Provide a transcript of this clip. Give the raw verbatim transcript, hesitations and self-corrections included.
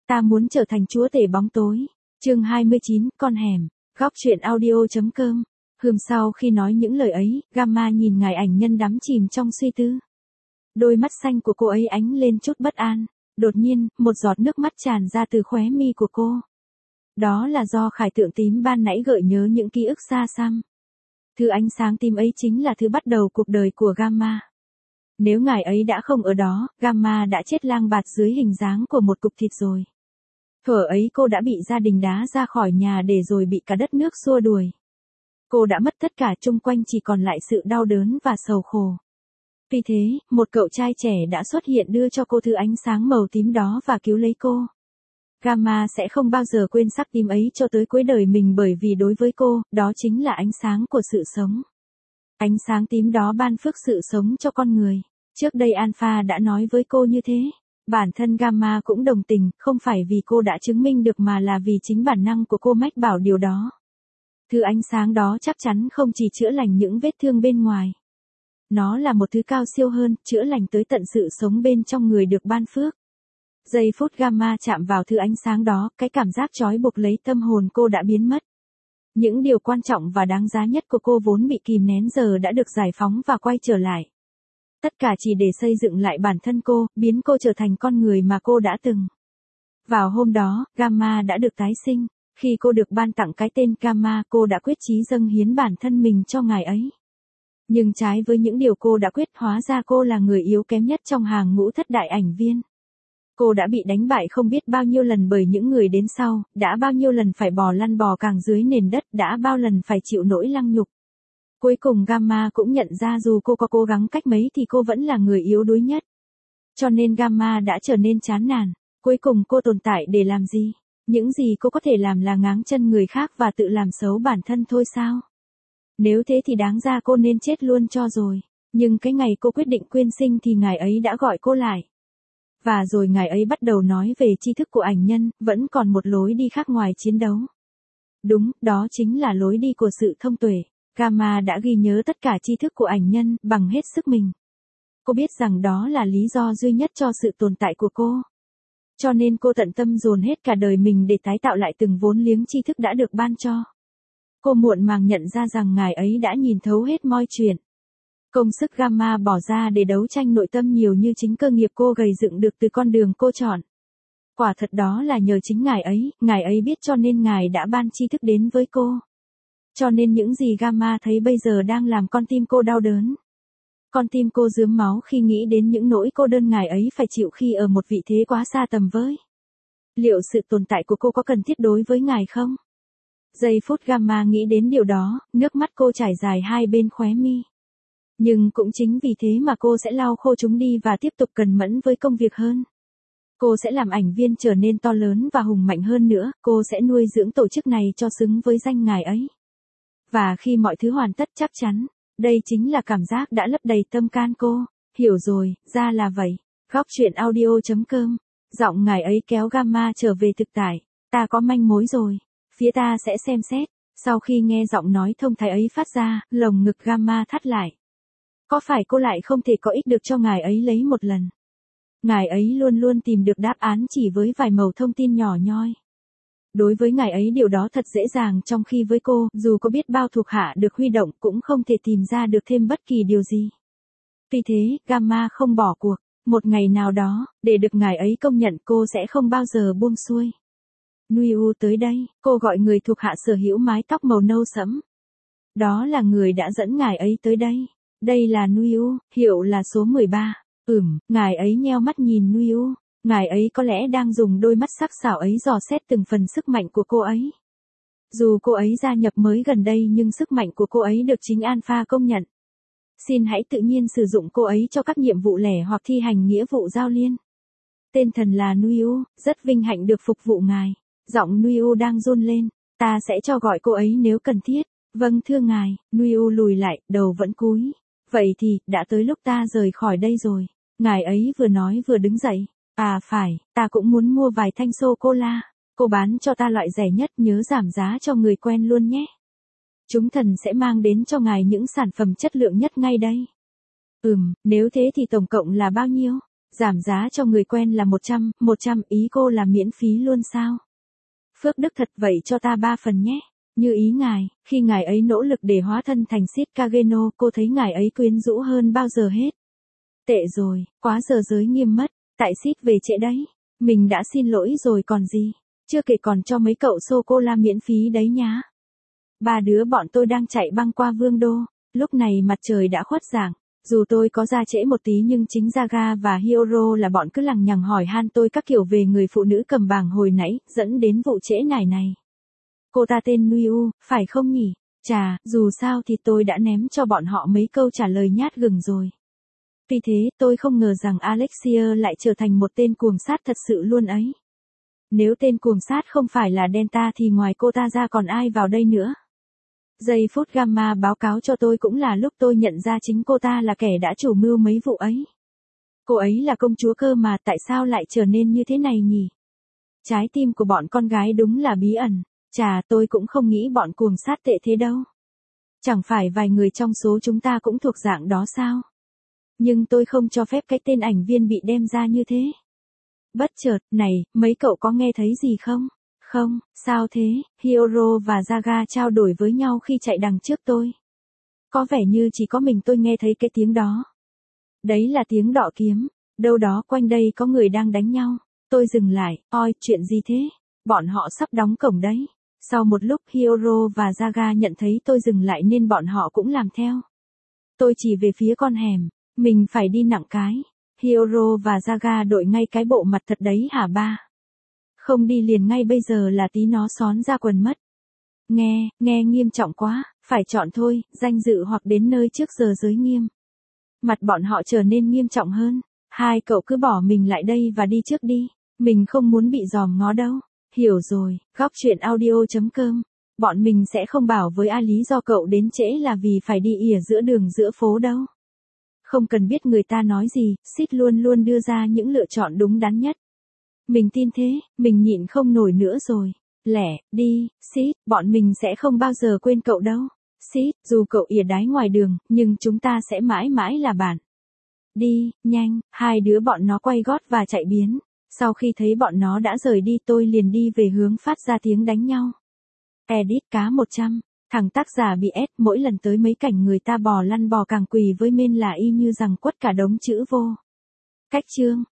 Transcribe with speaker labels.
Speaker 1: Ta muốn trở thành chúa tể bóng tối. Chương hai mươi chín, con hẻm. Góc truyện audio.com. Hôm sau khi nói những lời ấy, Gamma nhìn ngài ảnh nhân đắm chìm trong suy tư. Đôi mắt xanh của cô ấy ánh lên chút bất an. Đột nhiên, một giọt nước mắt tràn ra từ khóe mi của cô. Đó là do khải tượng tím ban nãy gợi nhớ những ký ức xa xăm. Thứ ánh sáng tím ấy chính là thứ bắt đầu cuộc đời của Gamma. Nếu ngài ấy đã không ở đó, Gamma đã chết lang bạt dưới hình dáng của một cục thịt rồi. Thuở ấy cô đã bị gia đình đá ra khỏi nhà để rồi bị cả đất nước xua đuổi. Cô đã mất tất cả, chung quanh chỉ còn lại sự đau đớn và sầu khổ. Vì thế, một cậu trai trẻ đã xuất hiện đưa cho cô thứ ánh sáng màu tím đó và cứu lấy cô. Gamma sẽ không bao giờ quên sắc tím ấy cho tới cuối đời mình, bởi vì đối với cô, đó chính là ánh sáng của sự sống. Ánh sáng tím đó ban phước sự sống cho con người. Trước đây Alpha đã nói với cô như thế. Bản thân Gamma cũng đồng tình, không phải vì cô đã chứng minh được mà là vì chính bản năng của cô mách bảo điều đó. Thứ ánh sáng đó chắc chắn không chỉ chữa lành những vết thương bên ngoài. Nó là một thứ cao siêu hơn, chữa lành tới tận sự sống bên trong người được ban phước. Giây phút Gamma chạm vào thứ ánh sáng đó, cái cảm giác trói buộc lấy tâm hồn cô đã biến mất. Những điều quan trọng và đáng giá nhất của cô vốn bị kìm nén giờ đã được giải phóng và quay trở lại. Tất cả chỉ để xây dựng lại bản thân cô, biến cô trở thành con người mà cô đã từng. Vào hôm đó, Gamma đã được tái sinh. Khi cô được ban tặng cái tên Gamma, cô đã quyết chí dâng hiến bản thân mình cho ngài ấy. Nhưng trái với những điều cô đã quyết, hóa ra cô là người yếu kém nhất trong hàng ngũ thất đại ảnh viên. Cô đã bị đánh bại không biết bao nhiêu lần bởi những người đến sau, đã bao nhiêu lần phải bò lăn bò càng dưới nền đất, đã bao lần phải chịu nỗi lăng nhục. Cuối cùng Gamma cũng nhận ra dù cô có cố gắng cách mấy thì cô vẫn là người yếu đuối nhất. Cho nên Gamma đã trở nên chán nản. Cuối cùng cô tồn tại để làm gì? Những gì cô có thể làm là ngáng chân người khác và tự làm xấu bản thân thôi sao? Nếu thế thì đáng ra cô nên chết luôn cho rồi. Nhưng cái ngày cô quyết định quyên sinh thì ngài ấy đã gọi cô lại. Và rồi ngài ấy bắt đầu nói về tri thức của ảnh nhân, vẫn còn một lối đi khác ngoài chiến đấu. Đúng, đó chính là lối đi của sự thông tuệ. Gamma đã ghi nhớ tất cả tri thức của ảnh nhân bằng hết sức mình. Cô biết rằng đó là lý do duy nhất cho sự tồn tại của cô. Cho nên cô tận tâm dồn hết cả đời mình để tái tạo lại từng vốn liếng tri thức đã được ban cho. Cô muộn màng nhận ra rằng ngài ấy đã nhìn thấu hết mọi chuyện. Công sức Gamma bỏ ra để đấu tranh nội tâm nhiều như chính cơ nghiệp cô gầy dựng được từ con đường cô chọn. Quả thật đó là nhờ chính ngài ấy, ngài ấy biết cho nên ngài đã ban tri thức đến với cô. Cho nên những gì Gamma thấy bây giờ đang làm con tim cô đau đớn. Con tim cô rướm máu khi nghĩ đến những nỗi cô đơn ngài ấy phải chịu khi ở một vị thế quá xa tầm với. Liệu sự tồn tại của cô có cần thiết đối với ngài không? Giây phút Gamma nghĩ đến điều đó, nước mắt cô trải dài hai bên khóe mi. Nhưng cũng chính vì thế mà cô sẽ lau khô chúng đi và tiếp tục cần mẫn với công việc hơn. Cô sẽ làm ảnh viên trở nên to lớn và hùng mạnh hơn nữa, cô sẽ nuôi dưỡng tổ chức này cho xứng với danh ngài ấy. Và khi mọi thứ hoàn tất chắc chắn, đây chính là cảm giác đã lấp đầy tâm can cô. Hiểu rồi, ra là vậy. Góc truyện audio.com. Giọng ngài ấy kéo Gamma trở về thực tại. Ta có manh mối rồi. Phía ta sẽ xem xét. Sau khi nghe giọng nói thông thái ấy phát ra, lồng ngực Gamma thắt lại. Có phải cô lại không thể có ích được cho ngài ấy lấy một lần? Ngài ấy luôn luôn tìm được đáp án chỉ với vài mẩu thông tin nhỏ nhoi. Đối với ngài ấy điều đó thật dễ dàng, trong khi với cô, dù có biết bao thuộc hạ được huy động cũng không thể tìm ra được thêm bất kỳ điều gì. Vì thế, Gamma không bỏ cuộc. Một ngày nào đó, để được ngài ấy công nhận, cô sẽ không bao giờ buông xuôi. Nuiu tới đây, cô gọi người thuộc hạ sở hữu mái tóc màu nâu sẫm. Đó là người đã dẫn ngài ấy tới đây. Đây là Nuiu, hiệu là số mười ba. Ừm, ngài ấy nheo mắt nhìn Nuiu. Ngài ấy có lẽ đang dùng đôi mắt sắc sảo ấy dò xét từng phần sức mạnh của cô ấy. Dù cô ấy gia nhập mới gần đây nhưng sức mạnh của cô ấy được chính Alpha công nhận. Xin hãy tự nhiên sử dụng cô ấy cho các nhiệm vụ lẻ hoặc thi hành nghĩa vụ giao liên. Tên thần là Nuiu, rất vinh hạnh được phục vụ ngài. Giọng Nuiu đang run lên. Ta sẽ cho gọi cô ấy nếu cần thiết. Vâng thưa ngài. Nuiu lùi lại, đầu vẫn cúi. Vậy thì, đã tới lúc ta rời khỏi đây rồi. Ngài ấy vừa nói vừa đứng dậy. À phải, ta cũng muốn mua vài thanh sô-cô-la. Cô bán cho ta loại rẻ nhất, nhớ giảm giá cho người quen luôn nhé. Chúng thần sẽ mang đến cho ngài những sản phẩm chất lượng nhất ngay đây. Ừm, nếu thế thì tổng cộng là bao nhiêu? Giảm giá cho người quen là một trăm, một trăm, ý cô là miễn phí luôn sao? Phước đức thật, vậy cho ta ba phần nhé. Như ý ngài, khi ngài ấy nỗ lực để hóa thân thành Sít Kageno, cô thấy ngài ấy quyến rũ hơn bao giờ hết. Tệ rồi, quá giờ giới nghiêm mất, tại Sít về trễ đấy. Mình đã xin lỗi rồi còn gì, chưa kể còn cho mấy cậu sô-cô-la miễn phí đấy nhá. Ba đứa bọn tôi đang chạy băng qua Vương đô, lúc này mặt trời đã khuất dạng. Dù tôi có ra trễ một tí nhưng chính Jaga và Hyoro là bọn cứ lằng nhằng hỏi han tôi các kiểu về người phụ nữ cầm bảng hồi nãy, dẫn đến vụ trễ nải này. Cô ta tên Nuiu, phải không nhỉ? Chà, dù sao thì tôi đã ném cho bọn họ mấy câu trả lời nhát gừng rồi. Tuy thế, tôi không ngờ rằng Alexia lại trở thành một tên cuồng sát thật sự luôn ấy. Nếu tên cuồng sát không phải là Delta thì ngoài cô ta ra còn ai vào đây nữa? Giây phút Gamma báo cáo cho tôi cũng là lúc tôi nhận ra chính cô ta là kẻ đã chủ mưu mấy vụ ấy. Cô ấy là công chúa cơ mà, tại sao lại trở nên như thế này nhỉ? Trái tim của bọn con gái đúng là bí ẩn. Chà, tôi cũng không nghĩ bọn cuồng sát tệ thế đâu. Chẳng phải vài người trong số chúng ta cũng thuộc dạng đó sao? Nhưng tôi không cho phép cái tên ảnh viên bị đem ra như thế. Bất chợt, này, mấy cậu có nghe thấy gì không? Không, sao thế? Hyoro và Jaga trao đổi với nhau khi chạy đằng trước tôi. Có vẻ như chỉ có mình tôi nghe thấy cái tiếng đó. Đấy là tiếng đọ kiếm, đâu đó quanh đây có người đang đánh nhau. Tôi dừng lại, oi, chuyện gì thế? Bọn họ sắp đóng cổng đấy. Sau một lúc Hyoro và Jaga nhận thấy tôi dừng lại nên bọn họ cũng làm theo. Tôi chỉ về phía con hẻm, mình phải đi nặng cái. Hyoro và Jaga đội ngay cái bộ mặt thật đấy hả ba? Không đi liền ngay bây giờ là tí nó xón ra quần mất. Nghe, nghe nghiêm trọng quá, phải chọn thôi, danh dự hoặc đến nơi trước giờ giới nghiêm. Mặt bọn họ trở nên nghiêm trọng hơn. Hai cậu cứ bỏ mình lại đây và đi trước đi. Mình không muốn bị dòm ngó đâu. Hiểu rồi, góc chuyện audio chấm com. Bọn mình sẽ không bảo với ai lý do cậu đến trễ là vì phải đi ỉa giữa đường giữa phố đâu. Không cần biết người ta nói gì, Sít luôn luôn đưa ra những lựa chọn đúng đắn nhất. Mình tin thế, mình nhịn không nổi nữa rồi. Lẻ, đi, Sít, bọn mình sẽ không bao giờ quên cậu đâu. Sít, dù cậu ỉa đái ngoài đường, nhưng chúng ta sẽ mãi mãi là bạn. Đi, nhanh, hai đứa bọn nó quay gót và chạy biến. Sau khi thấy bọn nó đã rời đi tôi liền đi về hướng phát ra tiếng đánh nhau. Edit cá một trăm, thằng tác giả bị ép mỗi lần tới mấy cảnh người ta bò lăn bò càng quỳ với men là y như rằng quất cả đống chữ vô. Cách chương.